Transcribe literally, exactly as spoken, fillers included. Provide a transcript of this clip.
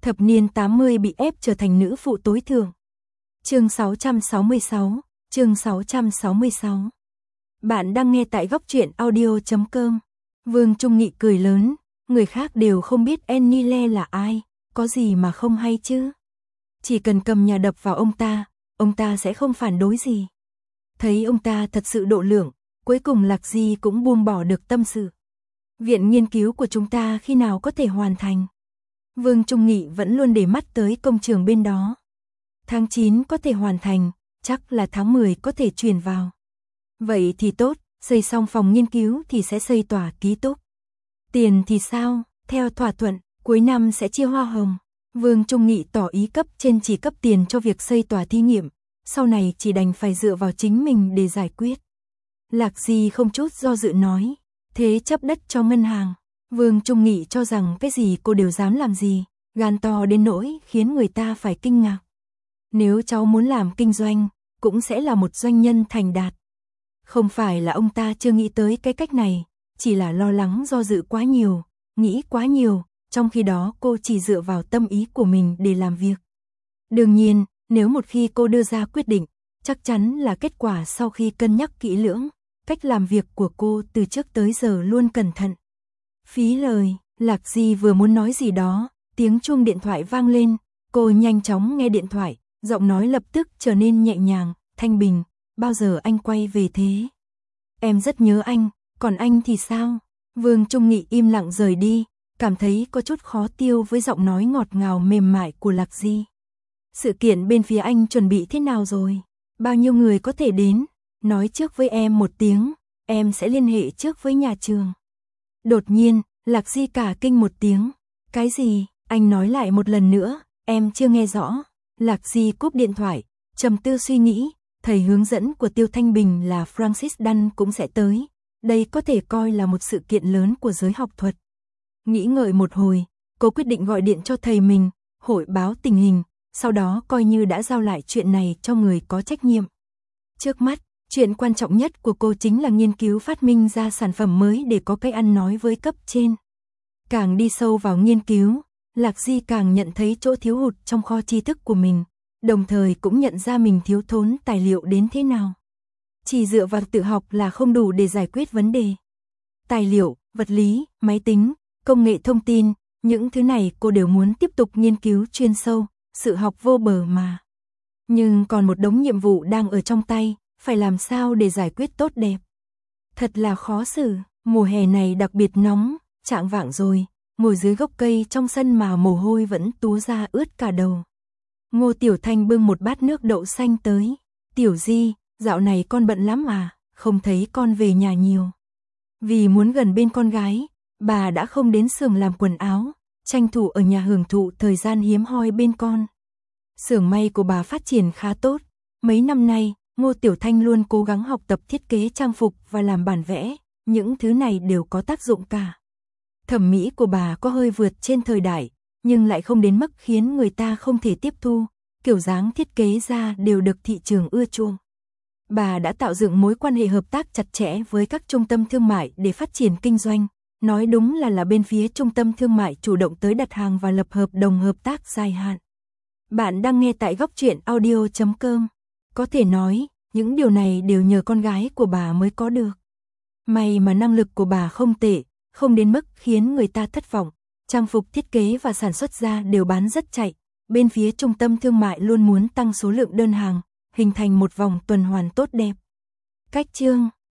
thập niên tám mươi bị ép trở thành nữ phụ tối thượng. Chương sáu trăm sáu mươi sáu, chương sáu trăm sáu mươi sáu. Bạn đang nghe tại góc truyện audio chấm com. Vương Trung Nghị cười lớn, người khác đều không biết Enile là ai, có gì mà không hay chứ. Chỉ cần cầm nhà đập vào ông ta, ông ta sẽ không phản đối gì. Thấy ông ta thật sự độ lượng, cuối cùng Lạc Di cũng buông bỏ được tâm sự. Viện nghiên cứu của chúng ta khi nào có thể hoàn thành? Vương Trung Nghị vẫn luôn để mắt tới công trường bên đó. Tháng chín có thể hoàn thành, chắc là tháng mười có thể chuyển vào. Vậy thì tốt, xây xong phòng nghiên cứu thì sẽ xây tòa ký túc. Tiền thì sao? Theo thỏa thuận, cuối năm sẽ chia hoa hồng. Vương Trung Nghị tỏ ý cấp trên chỉ cấp tiền cho việc xây tòa thí nghiệm, sau này chỉ đành phải dựa vào chính mình để giải quyết. Lạc Di không chút do dự nói, thế chấp đất cho ngân hàng. Vương Trung Nghị cho rằng cái gì cô đều dám làm gì, gan to đến nỗi khiến người ta phải kinh ngạc. Nếu cháu muốn làm kinh doanh, cũng sẽ là một doanh nhân thành đạt. Không phải là ông ta chưa nghĩ tới cái cách này, chỉ là lo lắng do dự quá nhiều, nghĩ quá nhiều, trong khi đó cô chỉ dựa vào tâm ý của mình để làm việc. Đương nhiên, nếu một khi cô đưa ra quyết định, chắc chắn là kết quả sau khi cân nhắc kỹ lưỡng, cách làm việc của cô từ trước tới giờ luôn cẩn thận. Phí lời, Lạc Di vừa muốn nói gì đó, tiếng chuông điện thoại vang lên, cô nhanh chóng nghe điện thoại, giọng nói lập tức trở nên nhẹ nhàng, Thanh Bình, bao giờ anh quay về thế? Em rất nhớ anh, còn anh thì sao? Vương Trung Nghị im lặng rời đi, cảm thấy có chút khó tiêu với giọng nói ngọt ngào mềm mại của Lạc Di. Sự kiện bên phía anh chuẩn bị thế nào rồi? Bao nhiêu người có thể đến? Nói trước với em một tiếng, em sẽ liên hệ trước với nhà trường. Đột nhiên, Lạc Di cả kinh một tiếng. Cái gì? Anh nói lại một lần nữa, em chưa nghe rõ. Lạc Di cúp điện thoại, trầm tư suy nghĩ, thầy hướng dẫn của Tiêu Thanh Bình là Francis Dunn cũng sẽ tới. Đây có thể coi là một sự kiện lớn của giới học thuật. Nghĩ ngợi một hồi, cô quyết định gọi điện cho thầy mình, hội báo tình hình, sau đó coi như đã giao lại chuyện này cho người có trách nhiệm. Trước mắt, chuyện quan trọng nhất của cô chính là nghiên cứu phát minh ra sản phẩm mới để có cái ăn nói với cấp trên. Càng đi sâu vào nghiên cứu, Lạc Di càng nhận thấy chỗ thiếu hụt trong kho tri thức của mình, đồng thời cũng nhận ra mình thiếu thốn tài liệu đến thế nào. Chỉ dựa vào tự học là không đủ để giải quyết vấn đề. Tài liệu, vật lý, máy tính, công nghệ thông tin, những thứ này cô đều muốn tiếp tục nghiên cứu chuyên sâu, sự học vô bờ mà. Nhưng còn một đống nhiệm vụ đang ở trong tay, phải làm sao để giải quyết tốt đẹp. Thật là khó xử, mùa hè này đặc biệt nóng, chạng vạng rồi, ngồi dưới gốc cây trong sân mà mồ hôi vẫn túa ra ướt cả đầu. Ngô Tiểu Thanh bưng một bát nước đậu xanh tới. Tiểu Di, dạo này con bận lắm à, không thấy con về nhà nhiều. Vì muốn gần bên con gái, bà đã không đến xưởng làm quần áo, tranh thủ ở nhà hưởng thụ thời gian hiếm hoi bên con. Xưởng may của bà phát triển khá tốt, mấy năm nay, Ngô Tiểu Thanh luôn cố gắng học tập thiết kế trang phục và làm bản vẽ, những thứ này đều có tác dụng cả. Thẩm mỹ của bà có hơi vượt trên thời đại, nhưng lại không đến mức khiến người ta không thể tiếp thu, kiểu dáng thiết kế ra đều được thị trường ưa chuộng. Bà đã tạo dựng mối quan hệ hợp tác chặt chẽ với các trung tâm thương mại để phát triển kinh doanh, nói đúng là là bên phía trung tâm thương mại chủ động tới đặt hàng và lập hợp đồng hợp tác dài hạn. Bạn đang nghe tại góc truyện audio chấm com. Có thể nói, những điều này đều nhờ con gái của bà mới có được. May mà năng lực của bà không tệ, không đến mức khiến người ta thất vọng. Trang phục thiết kế và sản xuất ra đều bán rất chạy. Bên phía trung tâm thương mại luôn muốn tăng số lượng đơn hàng, hình thành một vòng tuần hoàn tốt đẹp. Cách chương